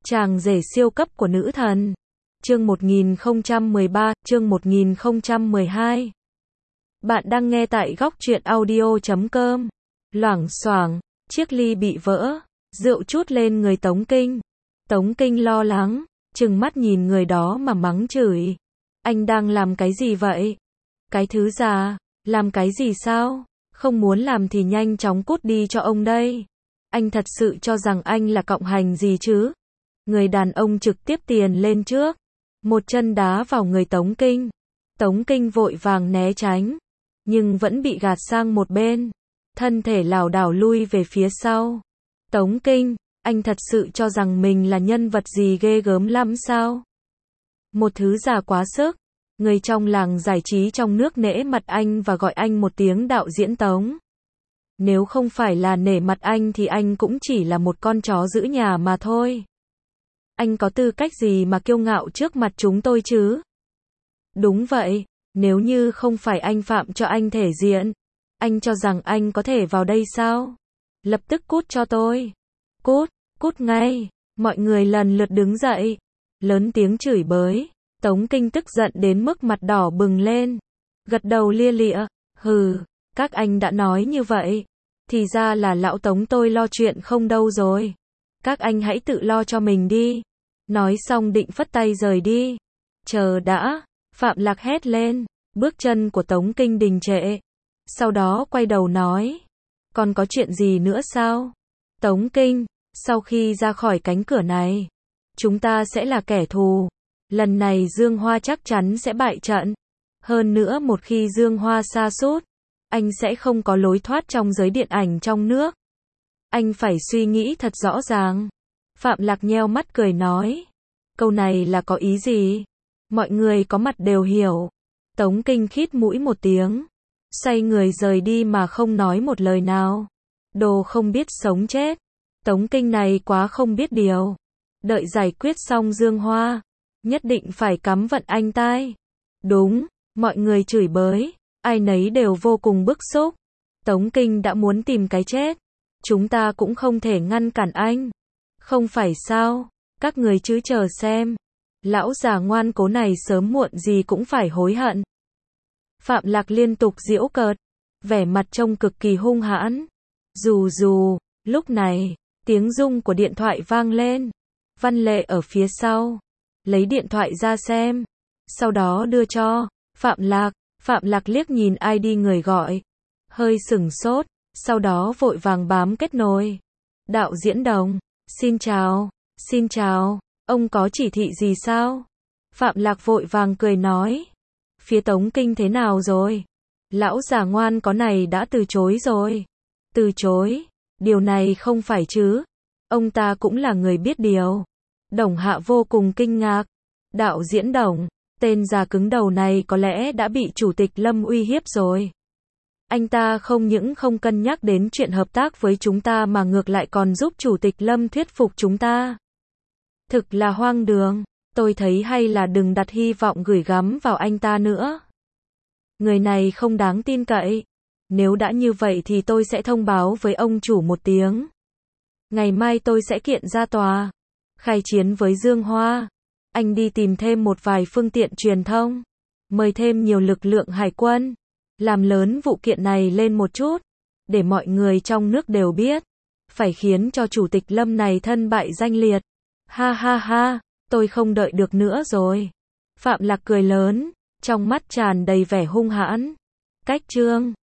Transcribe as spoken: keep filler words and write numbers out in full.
Chàng rể siêu cấp của nữ thần. Chương một nghìn không trăm mười ba, chương một nghìn không trăm mười hai. Bạn đang nghe tại góc truyện audio chấm com. Loảng xoảng, chiếc ly bị vỡ, rượu trút lên người Tống Kinh. Tống Kinh lo lắng, trừng mắt nhìn người đó mà mắng chửi. Anh đang làm cái gì vậy? Cái thứ già, làm cái gì sao? Không muốn làm thì nhanh chóng cút đi cho ông đây. Anh thật sự cho rằng anh là cộng hành gì chứ? Người đàn ông trực tiếp tiền lên trước, một chân đá vào người Tống Kinh. Tống Kinh vội vàng né tránh, nhưng vẫn bị gạt sang một bên, thân thể lảo đảo lui về phía sau. Tống Kinh, anh thật sự cho rằng mình là nhân vật gì ghê gớm lắm sao? Một thứ già quá sức, người trong làng giải trí trong nước nể mặt anh và gọi anh một tiếng đạo diễn Tống. Nếu không phải là nể mặt anh thì anh cũng chỉ là một con chó giữ nhà mà thôi. Anh có tư cách gì mà kiêu ngạo trước mặt chúng tôi chứ? Đúng vậy, nếu như không phải anh phạm cho anh thể diện, anh cho rằng anh có thể vào đây sao? Lập tức cút cho tôi. Cút, cút ngay. Mọi người lần lượt đứng dậy, lớn tiếng chửi bới. Tống Kinh tức giận đến mức mặt đỏ bừng lên, gật đầu lia lịa, hừ, các anh đã nói như vậy, thì ra là lão Tống tôi lo chuyện không đâu rồi. Các anh hãy tự lo cho mình đi. Nói xong định phất tay rời đi. Chờ đã, Phạm Lạc hét lên, bước chân của Tống Kinh đình trệ. Sau đó quay đầu nói, còn có chuyện gì nữa sao? Tống Kinh, sau khi ra khỏi cánh cửa này, chúng ta sẽ là kẻ thù. Lần này Dương Hoa chắc chắn sẽ bại trận. Hơn nữa một khi Dương Hoa sa sút, anh sẽ không có lối thoát trong giới điện ảnh trong nước. Anh phải suy nghĩ thật rõ ràng. Phạm Lạc nheo mắt cười nói, câu này là có ý gì? Mọi người có mặt đều hiểu. Tống Kinh khít mũi một tiếng, xoay người rời đi mà không nói một lời nào. Đồ không biết sống chết. Tống Kinh này quá không biết điều. Đợi giải quyết xong Dương Hoa, nhất định phải cắm vận anh tai. Đúng, mọi người chửi bới, ai nấy đều vô cùng bức xúc. Tống Kinh đã muốn tìm cái chết, chúng ta cũng không thể ngăn cản anh. Không phải sao, các người chứ chờ xem. Lão già ngoan cố này sớm muộn gì cũng phải hối hận. Phạm Lạc liên tục giễu cợt, vẻ mặt trông cực kỳ hung hãn. Dù dù, lúc này, tiếng rung của điện thoại vang lên. Văn Lệ ở phía sau, lấy điện thoại ra xem, sau đó đưa cho Phạm Lạc. Phạm Lạc liếc nhìn i đê người gọi, hơi sửng sốt, sau đó vội vàng bám kết nối. Đạo diễn Đồng, xin chào, xin chào, ông có chỉ thị gì sao? Phạm Lạc vội vàng cười nói, phía Tống Kinh thế nào rồi? Lão già ngoan có này đã từ chối rồi. Từ chối? Điều này không phải chứ? Ông ta cũng là người biết điều. Đồng Hạ vô cùng kinh ngạc. Đạo diễn Đồng, tên già cứng đầu này có lẽ đã bị Chủ tịch Lâm uy hiếp rồi. Anh ta không những không cân nhắc đến chuyện hợp tác với chúng ta mà ngược lại còn giúp Chủ tịch Lâm thuyết phục chúng ta. Thực là hoang đường, tôi thấy hay là đừng đặt hy vọng gửi gắm vào anh ta nữa. Người này không đáng tin cậy. Nếu đã như vậy thì tôi sẽ thông báo với ông chủ một tiếng. Ngày mai tôi sẽ kiện ra tòa, khai chiến với Dương Hoa. Anh đi tìm thêm một vài phương tiện truyền thông, mời thêm nhiều lực lượng hải quân, làm lớn vụ kiện này lên một chút, để mọi người trong nước đều biết, phải khiến cho Chủ tịch Lâm này thân bại danh liệt. Ha ha ha, tôi không đợi được nữa rồi. Phạm Lạc cười lớn, trong mắt tràn đầy vẻ hung hãn. Cách chương